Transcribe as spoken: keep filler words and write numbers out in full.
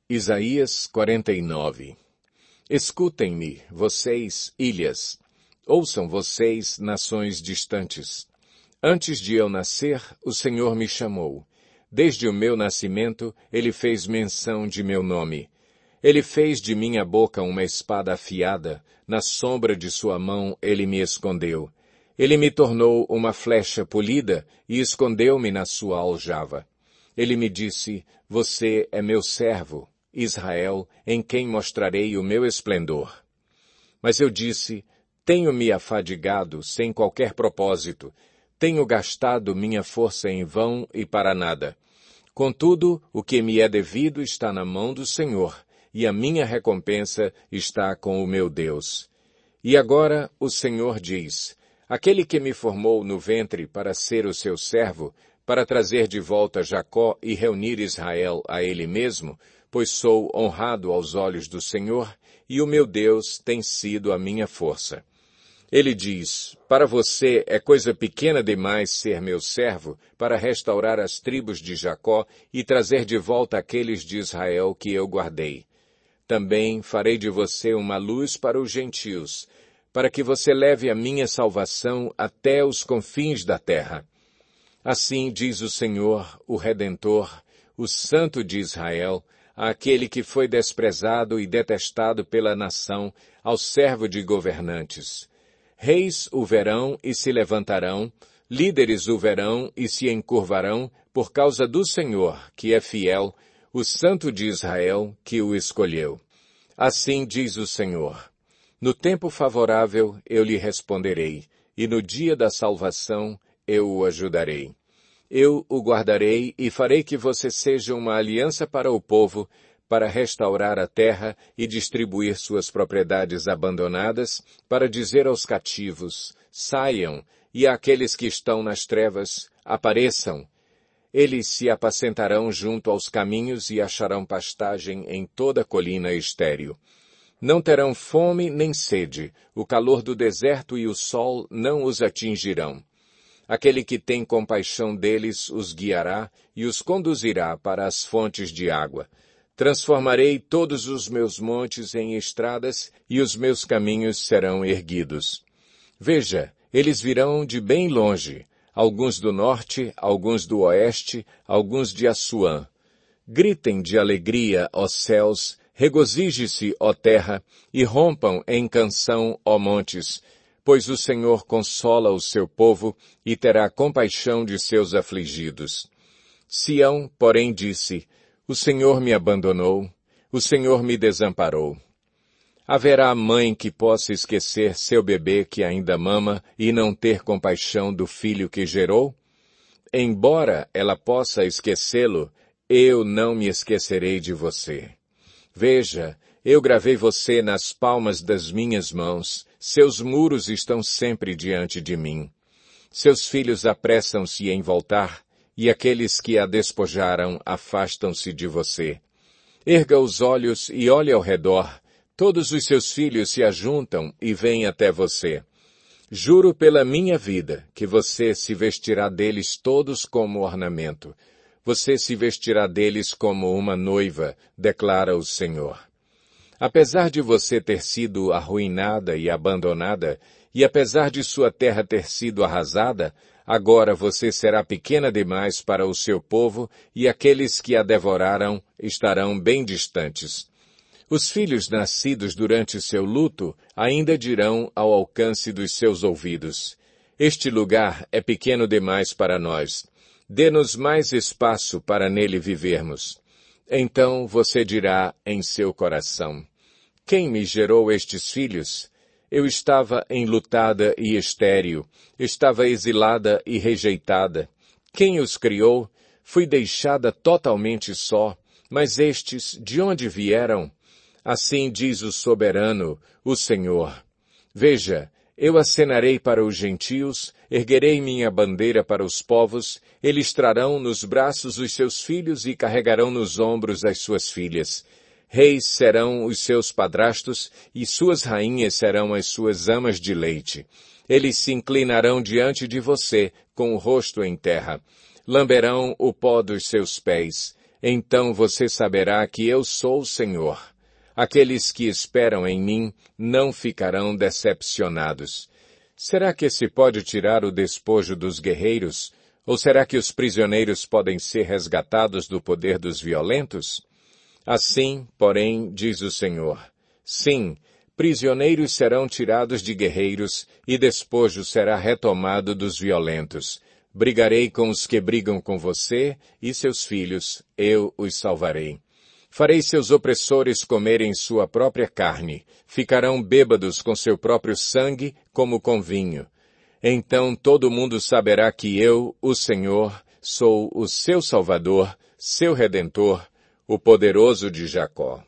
Isaías quarenta e nove. Escutem-me, vocês, ilhas. Ouçam vocês, nações distantes. Antes de eu nascer, o Senhor me chamou. Desde o meu nascimento, Ele fez menção de meu nome. Ele fez de minha boca uma espada afiada, na sombra de sua mão Ele me escondeu. Ele me tornou uma flecha polida e escondeu-me na sua aljava. Ele me disse, você é meu servo, Israel, em quem mostrarei o meu esplendor. Mas eu disse, tenho me afadigado sem qualquer propósito, tenho gastado minha força em vão e para nada. Contudo, o que me é devido está na mão do Senhor, e a minha recompensa está com o meu Deus. E agora o Senhor diz, aquele que me formou no ventre para ser o seu servo, para trazer de volta Jacó e reunir Israel a ele mesmo, pois sou honrado aos olhos do Senhor, e o meu Deus tem sido a minha força. Ele diz, para você é coisa pequena demais ser meu servo, para restaurar as tribos de Jacó e trazer de volta aqueles de Israel que eu guardei. Também farei de você uma luz para os gentios, para que você leve a minha salvação até os confins da terra. Assim diz o Senhor, o Redentor, o Santo de Israel, àquele que foi desprezado e detestado pela nação, ao servo de governantes. Reis o verão e se levantarão, líderes o verão e se encurvarão, por causa do Senhor, que é fiel, o Santo de Israel, que o escolheu. Assim diz o Senhor, no tempo favorável eu lhe responderei, e no dia da salvação eu o ajudarei. Eu o guardarei e farei que você seja uma aliança para o povo, para restaurar a terra e distribuir suas propriedades abandonadas, para dizer aos cativos, saiam, e àqueles que estão nas trevas, apareçam. Eles se apacentarão junto aos caminhos e acharão pastagem em toda a colina estéril. Não terão fome nem sede, o calor do deserto e o sol não os atingirão. Aquele que tem compaixão deles os guiará e os conduzirá para as fontes de água. Transformarei todos os meus montes em estradas e os meus caminhos serão erguidos. Veja, eles virão de bem longe, alguns do norte, alguns do oeste, alguns de Assuã. Gritem de alegria, ó céus, regozije-se, ó terra, e rompam em canção, ó montes, pois o Senhor consola o seu povo e terá compaixão de seus afligidos. Sião, porém, disse, o Senhor me abandonou, o Senhor me desamparou. Haverá mãe que possa esquecer seu bebê que ainda mama e não ter compaixão do filho que gerou? Embora ela possa esquecê-lo, eu não me esquecerei de você. Veja, eu gravei você nas palmas das minhas mãos, seus muros estão sempre diante de mim. Seus filhos apressam-se em voltar, e aqueles que a despojaram afastam-se de você. Erga os olhos e olhe ao redor, todos os seus filhos se ajuntam e vêm até você. Juro pela minha vida que você se vestirá deles todos como ornamento. Você se vestirá deles como uma noiva, declara o Senhor. Apesar de você ter sido arruinada e abandonada, e apesar de sua terra ter sido arrasada, agora você será pequena demais para o seu povo, e aqueles que a devoraram estarão bem distantes. Os filhos nascidos durante seu luto ainda dirão ao alcance dos seus ouvidos, este lugar é pequeno demais para nós. Dê-nos mais espaço para nele vivermos. Então você dirá em seu coração, quem me gerou estes filhos? Eu estava enlutada e estéril, estava exilada e rejeitada. Quem os criou? Fui deixada totalmente só, mas estes de onde vieram? Assim diz o soberano, o Senhor. Veja, eu acenarei para os gentios, erguerei minha bandeira para os povos, eles trarão nos braços os seus filhos e carregarão nos ombros as suas filhas. Reis serão os seus padrastos e suas rainhas serão as suas amas de leite. Eles se inclinarão diante de você com o rosto em terra. Lamberão o pó dos seus pés. Então você saberá que eu sou o Senhor. Aqueles que esperam em mim não ficarão decepcionados. Será que se pode tirar o despojo dos guerreiros? Ou será que os prisioneiros podem ser resgatados do poder dos violentos? Assim, porém, diz o Senhor, sim, prisioneiros serão tirados de guerreiros e despojo será retomado dos violentos. Brigarei com os que brigam com você e seus filhos, eu os salvarei. Farei seus opressores comerem sua própria carne, ficarão bêbados com seu próprio sangue como com vinho. Então todo mundo saberá que eu, o Senhor, sou o seu Salvador, seu Redentor, o poderoso de Jacó.